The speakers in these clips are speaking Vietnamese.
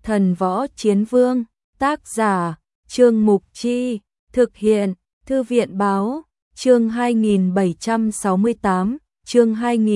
Thần Võ Chiến Vương, tác giả, Trương Mục Chi, thực hiện, Thư viện Báo, chương 2768, chương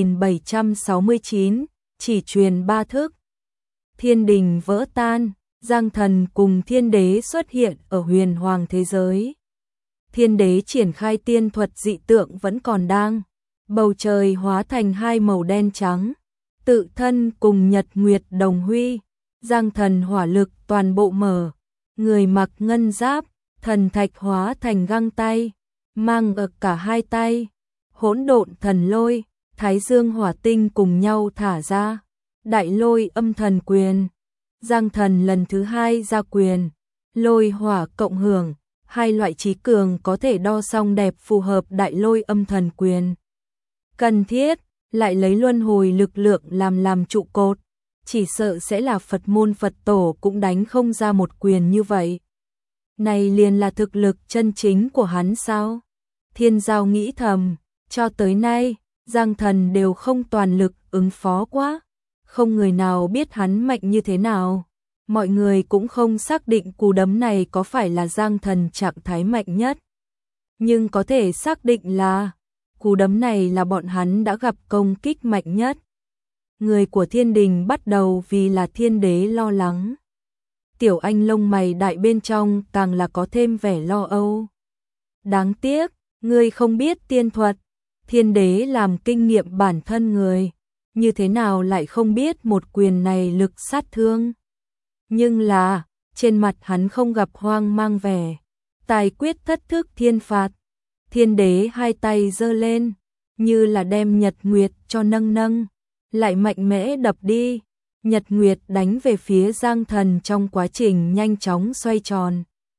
2769, chỉ truyền 3 thức. Thiên đình vỡ tan, Giang Thần cùng Thiên Đế xuất hiện ở huyền hoàng thế giới. Thiên Đế triển khai tiên thuật dị tượng vẫn còn đang, bầu trời hóa thành hai màu đen trắng, tự thân cùng nhật nguyệt đồng huy, Giang Thần hỏa lực toàn bộ mở, người mặc ngân giáp, thần thạch hóa thành găng tay, mang ở cả hai tay, hỗn độn thần lôi, thái dương hỏa tinh cùng nhau thả ra, đại lôi âm thần quyền. Giang Thần lần thứ hai ra quyền, lôi hỏa cộng hưởng, hai loại trí cường có thể đo song đẹp phù hợp đại lôi âm thần quyền. Cần thiết, lại lấy luân hồi lực lượng làm trụ cột, chỉ sợ sẽ là Phật môn Phật tổ cũng đánh không ra một quyền như vậy. Này liền là thực lực chân chính của hắn sao? Thiên Giao nghĩ thầm, cho tới nay, Giang Thần đều không toàn lực ứng phó quá. Không người nào biết hắn mạnh như thế nào. Mọi người cũng không xác định cú đấm này có phải là Giang Thần trạng thái mạnh nhất. Nhưng có thể xác định là cú đấm này là bọn hắn đã gặp công kích mạnh nhất. Người của thiên đình bắt đầu vì là Thiên Đế lo lắng. Tiểu Anh lông mày đại bên trong càng là có thêm vẻ lo âu. Đáng tiếc, ngươi không biết tiên thuật. Thiên Đế làm kinh nghiệm bản thân người. Như thế nào lại không biết một quyền này lực sát thương. Nhưng là, trên mặt hắn không gặp hoang mang vẻ. Tài quyết thất thức thiên phạt. Thiên Đế hai tay giơ lên, như là đem nhật nguyệt cho nâng, lại mạnh mẽ đập đi. Nhật nguyệt đánh về phía Giang Thần trong quá trình nhanh chóng xoay tròn.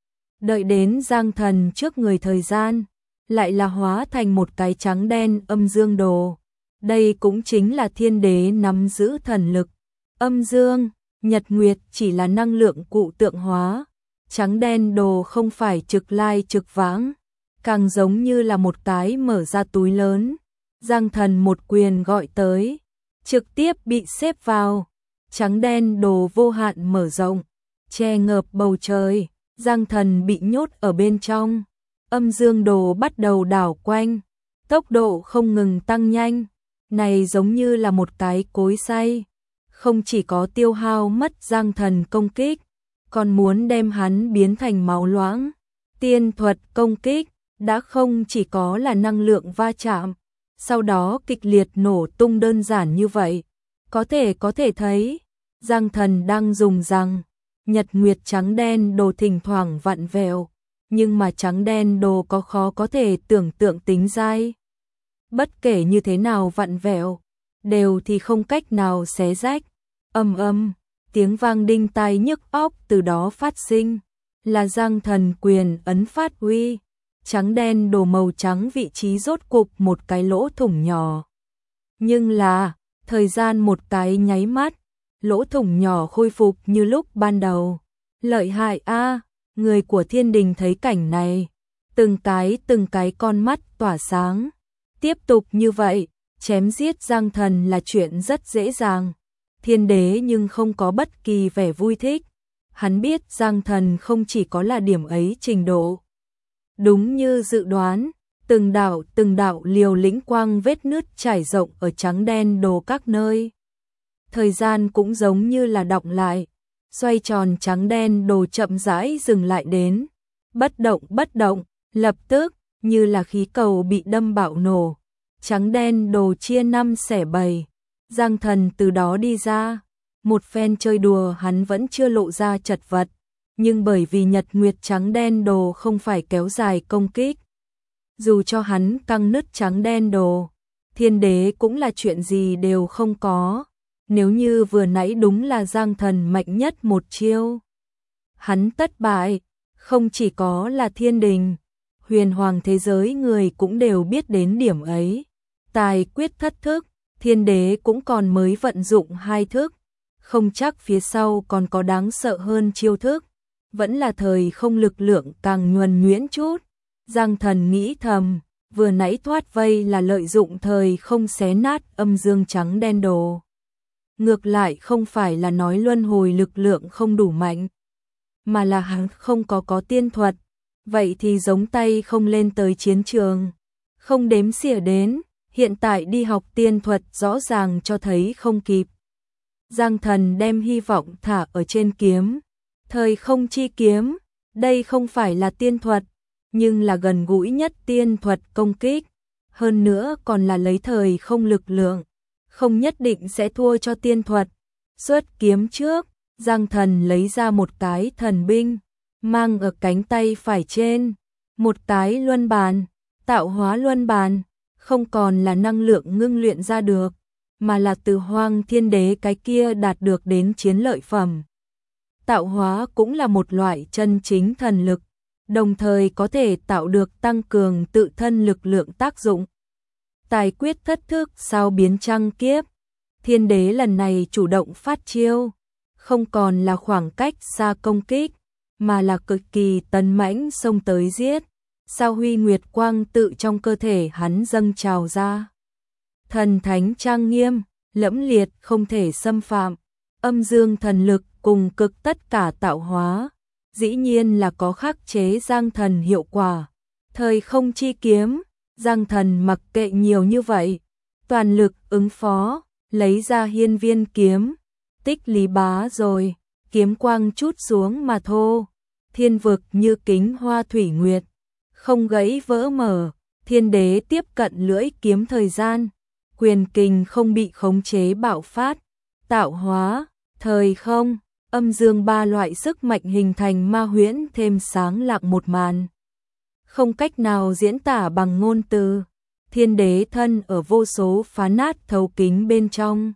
Đợi đến Giang Thần trước người thời gian, lại là hóa thành một cái trắng đen âm dương đồ. Đây cũng chính là Thiên Đế nắm giữ thần lực. Âm dương, nhật nguyệt chỉ là năng lượng cụ tượng hóa. Trắng đen đồ không phải trực lai trực vãng, càng giống như là một cái mở ra túi lớn. Giang Thần một quyền gọi tới, trực tiếp bị xếp vào. Trắng đen đồ vô hạn mở rộng, che ngợp bầu trời. Giang Thần bị nhốt ở bên trong. Âm dương đồ bắt đầu đảo quanh, tốc độ không ngừng tăng nhanh. Này giống như là một cái cối xay, không chỉ có tiêu hao mất Giang Thần công kích, còn muốn đem hắn biến thành máu loãng. Tiên thuật công kích đã không chỉ có là năng lượng va chạm, sau đó kịch liệt nổ tung đơn giản như vậy. Có thể thấy, Giang Thần đang dùng rằng, nhật nguyệt trắng đen đồ thỉnh thoảng vặn vẹo, nhưng mà trắng đen đồ có khó có thể tưởng tượng tính dai. Bất kể như thế nào vặn vẹo, đều thì không cách nào xé rách. Tiếng vang đinh tai nhức óc từ đó phát sinh, là Giang Thần quyền ấn phát huy. Trắng đen đồ màu trắng vị trí rốt cục một cái lỗ thủng nhỏ. Nhưng là, thời gian một cái nháy mắt, lỗ thủng nhỏ khôi phục như lúc ban đầu. Lợi hại a, người của thiên đình thấy cảnh này, từng cái con mắt tỏa sáng. Tiếp tục như vậy, chém giết Giang Thần là chuyện rất dễ dàng. Thiên Đế nhưng không có bất kỳ vẻ vui thích. Hắn biết Giang Thần không chỉ có là điểm ấy trình độ. Đúng như dự đoán, từng đạo liều lĩnh quang vết nứt trải rộng ở trắng đen đồ các nơi. Thời gian cũng giống như là đọng lại, xoay tròn trắng đen đồ chậm rãi dừng lại đến. Bất động, lập tức, như là khí cầu bị đâm bạo nổ. Trắng đen đồ chia 5 xẻ 7. Giang Thần từ đó đi ra. Một phen chơi đùa hắn vẫn chưa lộ ra chật vật. Nhưng bởi vì nhật nguyệt trắng đen đồ không phải kéo dài công kích. Dù cho hắn căng nứt trắng đen đồ, Thiên Đế cũng là chuyện gì đều không có. Nếu như vừa nãy đúng là Giang Thần mạnh nhất một chiêu, hắn thất bại. Không chỉ có là thiên đình, huyền hoàng thế giới người cũng đều biết đến điểm ấy. Tài quyết thất thức, Thiên Đế cũng còn mới vận dụng 2 thức, không chắc phía sau còn có đáng sợ hơn chiêu thức. Vẫn là thời không lực lượng càng nhuần nhuyễn chút. Giang Thần nghĩ thầm, vừa nãy thoát vây là lợi dụng thời không xé nát âm dương trắng đen đồ. ngược lại không phải là nói luân hồi lực lượng không đủ mạnh, mà là hắn không có tiên thuật, vậy thì giống tay không lên tới chiến trường, không đếm xỉa đến, hiện tại đi học tiên thuật rõ ràng cho thấy không kịp. Giang Thần đem hy vọng thả ở trên kiếm, thời không chi kiếm, đây không phải là tiên thuật, nhưng là gần gũi nhất tiên thuật công kích, hơn nữa còn là lấy thời không lực lượng, không nhất định sẽ thua cho tiên thuật. Xuất kiếm trước, Giang Thần lấy ra một cái thần binh, mang ở cánh tay phải trên, một cái luân bàn, tạo hóa luân bàn, không còn là năng lượng ngưng luyện ra được, mà là từ Hoang Thiên Đế cái kia đạt được đến chiến lợi phẩm. Tạo hóa cũng là một loại chân chính thần lực, đồng thời có thể tạo được tăng cường tự thân lực lượng tác dụng. Tài quyết thất thức sao biến trăng kiếp, Thiên Đế lần này chủ động phát chiêu, không còn là khoảng cách xa công kích, mà là cực kỳ tấn mãnh xông tới giết. Sao huy nguyệt quang tự trong cơ thể hắn dâng trào ra. Thần thánh trang nghiêm, lẫm liệt không thể xâm phạm, âm dương thần lực cùng cực tất cả tạo hóa, dĩ nhiên là có khắc chế Giang Thần hiệu quả. Thời không chi kiếm, Giang Thần mặc kệ nhiều như vậy, toàn lực ứng phó, lấy ra hiên viên kiếm, tích lý bá rồi, kiếm quang chút xuống mà thô, thiên vực như kính hoa thủy nguyệt, không gãy vỡ mở, Thiên Đế tiếp cận lưỡi kiếm thời gian, quyền kình không bị khống chế bạo phát, tạo hóa, thời không, âm dương ba loại sức mạnh hình thành ma huyễn thêm sáng lạng một màn. Không cách nào diễn tả bằng ngôn từ, Thiên Đế thân ở vô số phá nát thấu kính bên trong.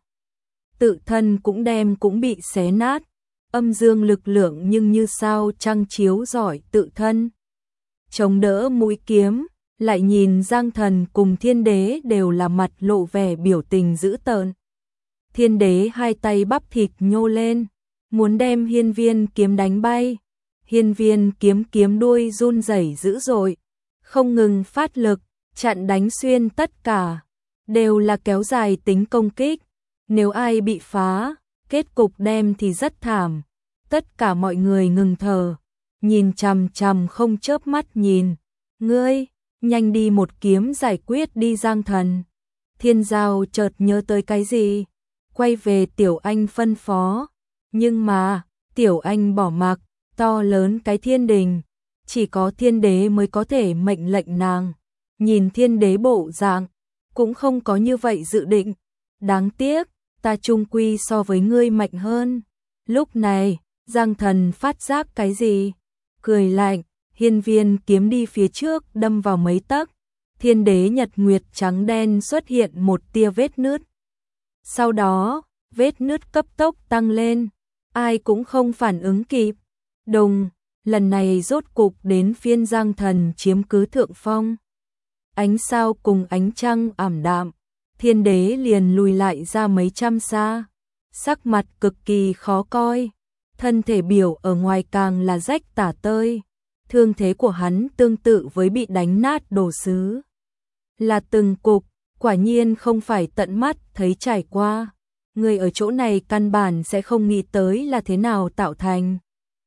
Tự thân cũng bị xé nát, âm dương lực lượng nhưng như sao trăng chiếu rọi tự thân. Chống đỡ mũi kiếm, lại nhìn Giang Thần cùng Thiên Đế đều là mặt lộ vẻ biểu tình dữ tợn. Thiên Đế hai tay bắp thịt nhô lên, muốn đem hiên viên kiếm đánh bay. Hiên viên kiếm đuôi run rẩy dữ dội, không ngừng phát lực, chặn đánh xuyên tất cả, đều là kéo dài tính công kích. Nếu ai bị phá, kết cục đem thì rất thảm. Tất cả mọi người ngừng thở, nhìn chằm chằm không chớp mắt nhìn. Ngươi, nhanh đi một kiếm giải quyết đi Giang Thần. Thiên Giao chợt nhớ tới cái gì, quay về Tiểu Anh phân phó. Nhưng mà, Tiểu Anh bỏ mặc, to lớn cái thiên đình, chỉ có Thiên Đế mới có thể mệnh lệnh nàng. Nhìn Thiên Đế bộ dạng, cũng không có như vậy dự định. Đáng tiếc, ta chung quy so với ngươi mạnh hơn. Lúc này, Giang Thần phát giác cái gì? Cười lạnh, hiên viên kiếm đi phía trước đâm vào mấy tấc. Thiên Đế nhật nguyệt trắng đen xuất hiện một tia vết nứt. Sau đó, vết nứt cấp tốc tăng lên, ai cũng không phản ứng kịp. Đùng, lần này rốt cục đến phiên Giang Thần chiếm cứ thượng phong. Ánh sao cùng ánh trăng ảm đạm, Thiên Đế liền lùi lại ra mấy trăm xa, sắc mặt cực kỳ khó coi, thân thể biểu ở ngoài càng là rách tả tơi, thương thế của hắn tương tự với bị đánh nát đồ sứ. Là từng cục, quả nhiên không phải tận mắt thấy trải qua, người ở chỗ này căn bản sẽ không nghĩ tới là thế nào tạo thành.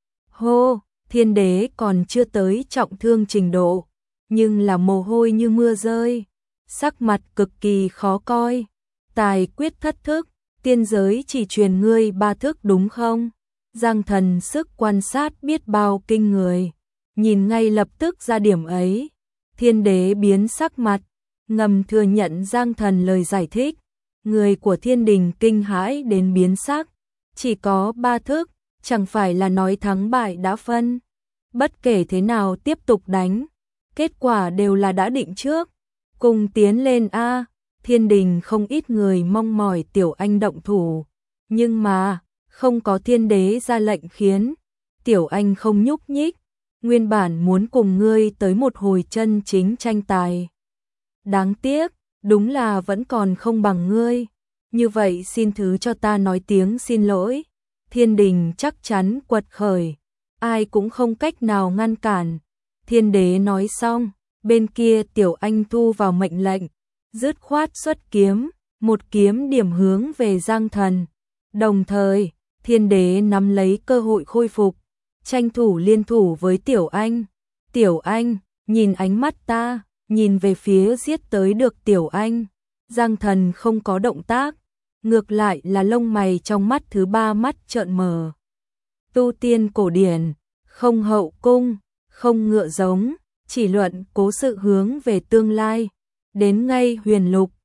Hô, Thiên Đế còn chưa tới trọng thương trình độ, nhưng là mồ hôi như mưa rơi, sắc mặt cực kỳ khó coi. Tài quyết thất thức, tiên giới chỉ truyền ngươi 3 thức đúng không? Giang Thần sức quan sát biết bao kinh người, nhìn ngay lập tức ra điểm ấy. Thiên Đế biến sắc mặt, ngầm thừa nhận Giang Thần lời giải thích. Người của thiên đình kinh hãi đến biến sắc, chỉ có 3 thức, chẳng phải là nói thắng bại đã phân. Bất kể thế nào tiếp tục đánh, kết quả đều là đã định trước. Cùng tiến lên a. Thiên đình không ít người mong mỏi Tiểu Anh động thủ, nhưng mà không có Thiên Đế ra lệnh khiến Tiểu Anh không nhúc nhích. Nguyên bản muốn cùng ngươi tới một hồi chân chính tranh tài, đáng tiếc, đúng là vẫn còn không bằng ngươi. Như vậy xin thứ cho ta nói tiếng xin lỗi. Thiên đình chắc chắn quật khởi, ai cũng không cách nào ngăn cản. Thiên Đế nói xong, bên kia Tiểu Anh thu vào mệnh lệnh, dứt khoát xuất kiếm, một kiếm điểm hướng về Giang Thần. Đồng thời, Thiên Đế nắm lấy cơ hội khôi phục, tranh thủ liên thủ với Tiểu Anh. Tiểu Anh, nhìn ánh mắt ta, nhìn về phía giết tới được Tiểu Anh. Giang Thần không có động tác, ngược lại là lông mày trong mắt thứ ba mắt trợn mờ. Tu tiên cổ điển, không hậu cung, không ngựa giống, chỉ luận cố sự hướng về tương lai. Đến ngay huyền lục,